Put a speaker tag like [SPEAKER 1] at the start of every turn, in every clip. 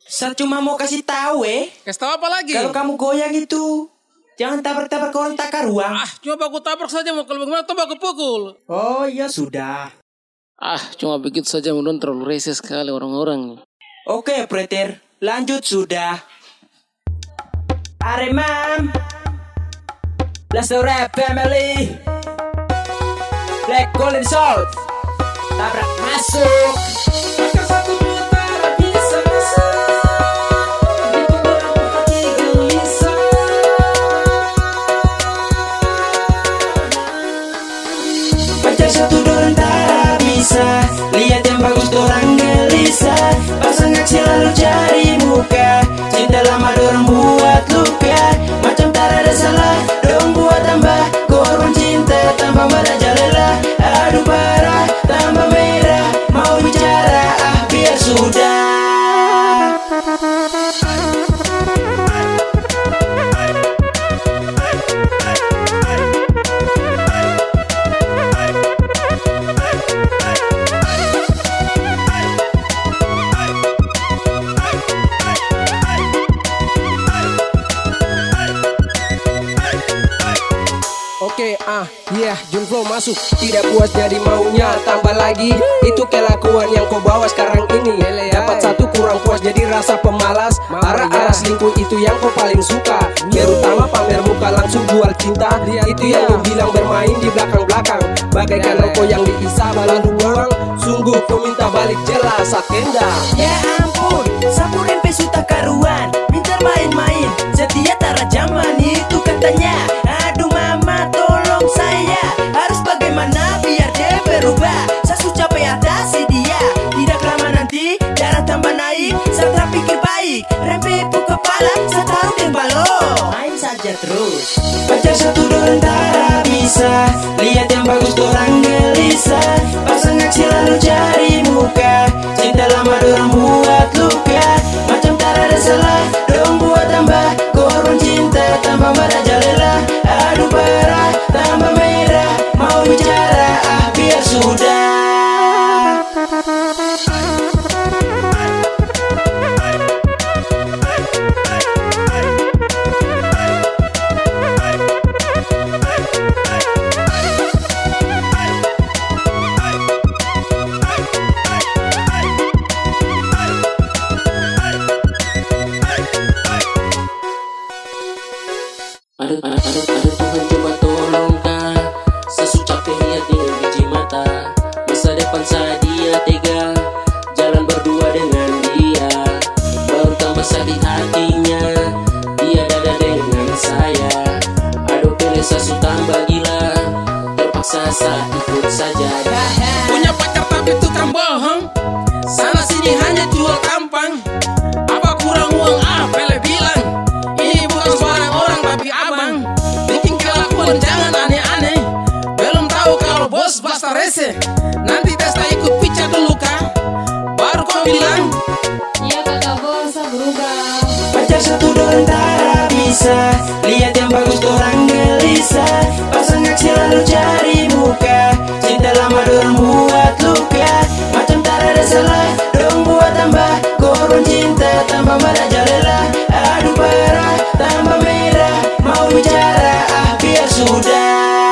[SPEAKER 1] Saya cuma mau kasih tahu
[SPEAKER 2] Kasih tahu apa lagi?
[SPEAKER 1] kalau kamu goyang itu jangan tabrak-tabrak orang tak karuang.
[SPEAKER 2] Cuma aku tabrak saja, mau kalau bagaimana tuh aku pukul.
[SPEAKER 1] Oh iya sudah.
[SPEAKER 2] Cuma begitu saja, mudah terlalu rese sekali orang-orang.
[SPEAKER 1] Oke, Preter, lanjut sudah. Aremam, Blast the Rap Family, Black Golden South, tabrak masuk. Pacar satu dorang tak bisa, lihat yang bagus dorang gelisah. Pasang aksi lalu cari muka, cinta lama dorang buat luka. Macam tak ada salah, dorang buat tambah korban cinta tanpa merajalela. Aduh parah, tambah merah, mau bicara biar sudah.
[SPEAKER 3] Oke, Junflow masuk. Tidak puas jadi maunya tambah lagi. Itu kelakuan yang kau bawa sekarang ini. Dapat satu kurang puas jadi rasa pemalas. Arah-arah selingkuh itu yang kau paling suka. Terutama pamer muka langsung jual cinta. Itu yang kau bilang bermain di belakang-belakang. Bagaikan rokok yang diisap lalu buang. Sungguh kau minta balik jelas Sakenda.
[SPEAKER 1] Ya ampun, sapu rempe suta karuan, minta main-main, setia tara zaman itu katanya. Aduh mama tolong saya, harus bagaimana biar dia berubah. Saya sudah capek atasi dia, tidak lama nanti darah tambah naik. Saya tak pikir baik, rempe ibu kepala, saya taruh di balon. Main saja terus. Pacar satu dorang tak bisa, lihat yang bagus dorang gelisah. Pasang aksi lalu cari muka, cinta lama dorang buat luka. Macam tak ada salah, dorang buat tambah korban cinta tanpa merajalela. Aduh parah, tambah merah, mau bicara biar sudah.
[SPEAKER 2] Aduh Tuhan coba tolong kah, saya sudah capek lihat dia biji mata. Masa depan saya dia tega, jalan berdua dengan dia. Baru tambah sakit hatinya, dia dada dengan saya. Aduh pilih saya sudah tambah gila, terpaksa saya ikut saja. Punya pacar tapi tukang bohong, sana sini hanya jual tampang. Apa kurang uang Pele bilang, ini bukan suara orang tapi abang. Bikin kelakuan jangan aneh-aneh, belum tahu kalau bos basta rese. Nanti tes tak ikut pica dulu kah, baru kau bilang
[SPEAKER 4] iya kakak bos, saya berubah.
[SPEAKER 1] Pacar satu dorang tak bisa, lihat yang bagus dorang gelisah. Pasang aksi lalu cari muka, cinta lama dorang buat luka. Macam tak ada salah, dorang buat tambah korban cinta tanpa merajalela. Aduh parah, tambah merah, mau bicara biar sudah.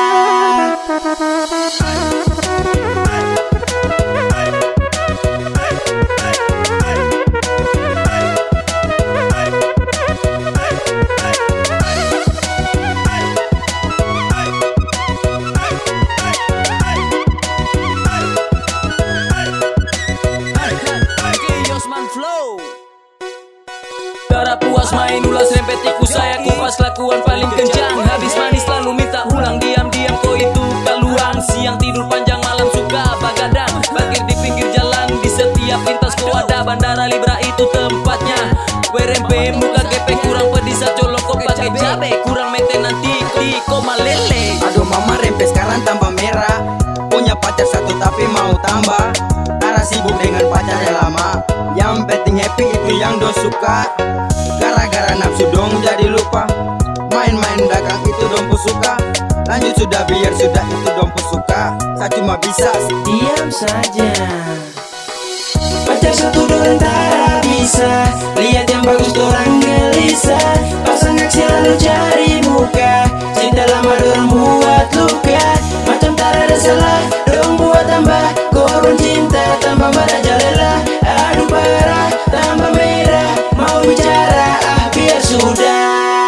[SPEAKER 5] Tak puas main ulas rempetiku, saya kupas kelakuan paling kencang. Habis manis lalu minta ulang, diam-diam kau itu keluang. Siang tidur panjang, malam suka bagadang. Parkir di pinggir jalan, di setiap lintas kau ada. Bandara Libra itu tempatnya. WRMP muka gepeng kurang pedisa, colok kau pakai cabe. Kurang mete nanti di koma lele.
[SPEAKER 6] Aduh mama rempe sekarang tambah merah. Punya pacar satu tapi mau tambah. Tara sibuk dengan pacar yang lama. Yang penting happy itu yang do suka. Gara-gara nafsu dong jadi lupa. Main-main belakang itu dong suka. Lanjut sudah biar sudah itu dong suka. Saya cuma bisa
[SPEAKER 1] Diam saja, pacar satu dorang tak bisa, lihat yang bagus dorang gelisah. Pasang aksi lalu cari muka, cinta lama dorang buat luka. Macam tak ada salah, dorang buat tambah korban cinta, tambah merajalela. Aduh parah, tambah merah, mau bicara biar sudah.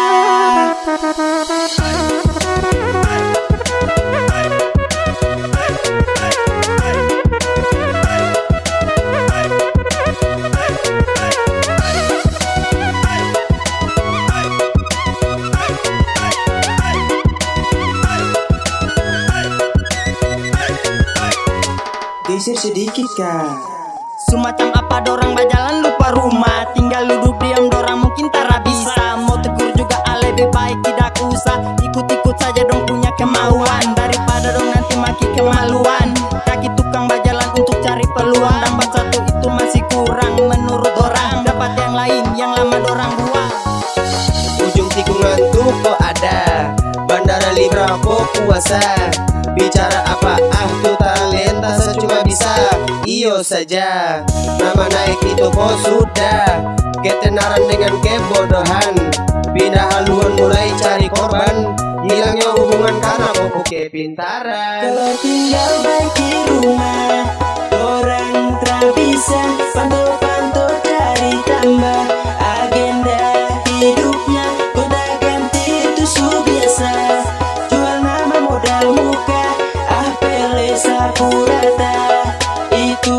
[SPEAKER 1] Geser sedikit kak.
[SPEAKER 6] Semacam apa dorang berjalan lupa rumah, tinggal duduk diam dorang mungkin tak bisa. Mau tegur juga lebih baik tidak usah, ikut-ikut saja dong punya kemauan, daripada dong nanti maki kemaluan. Kaki tukang berjalan untuk cari peluang, dapat satu itu masih kurang menurut orang. Dapat yang lain yang lama dorang buang.
[SPEAKER 3] Ujung tikungan tuh kok ada Bandara Libra kok puasa. Bicara apa tuh talenta cuma bisa iyo saja. Nama naik itu kok sudah ketenaran dengan kebodohan. Pindah haluan mulai cari korban, hilangnya hubungan karena kok kepintaran.
[SPEAKER 1] Kalau tinggal baik di rumah, orang tak bisa pantau-pantau cari tambah agenda hidupnya. Gonta ganti itu biasa, jual nama modal muka, pele sapu rata, itu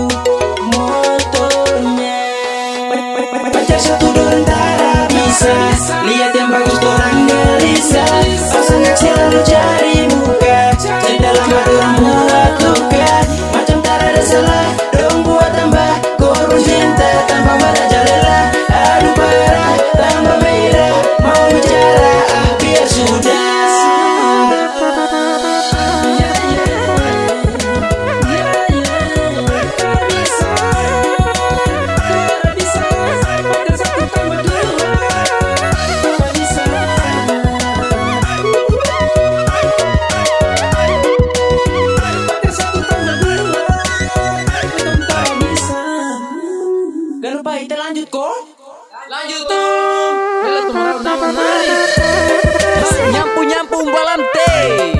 [SPEAKER 1] motonya. Pacar satu dorang tak bisa, lihat yang bagus dorang gelisah. Pasang aksi lalu cari muka, cinta lama dorang buat luka. Macam tak ada salah, dorang buat tambah korban cinta, tambah merajalela. Aduh parah, tambah merah, mau bicara biar sudah. Jangan lupa kita lanjut kok.
[SPEAKER 5] Lanjut tuh. Bela tuh marah dapat narik. Nyampu nyampu balam teh.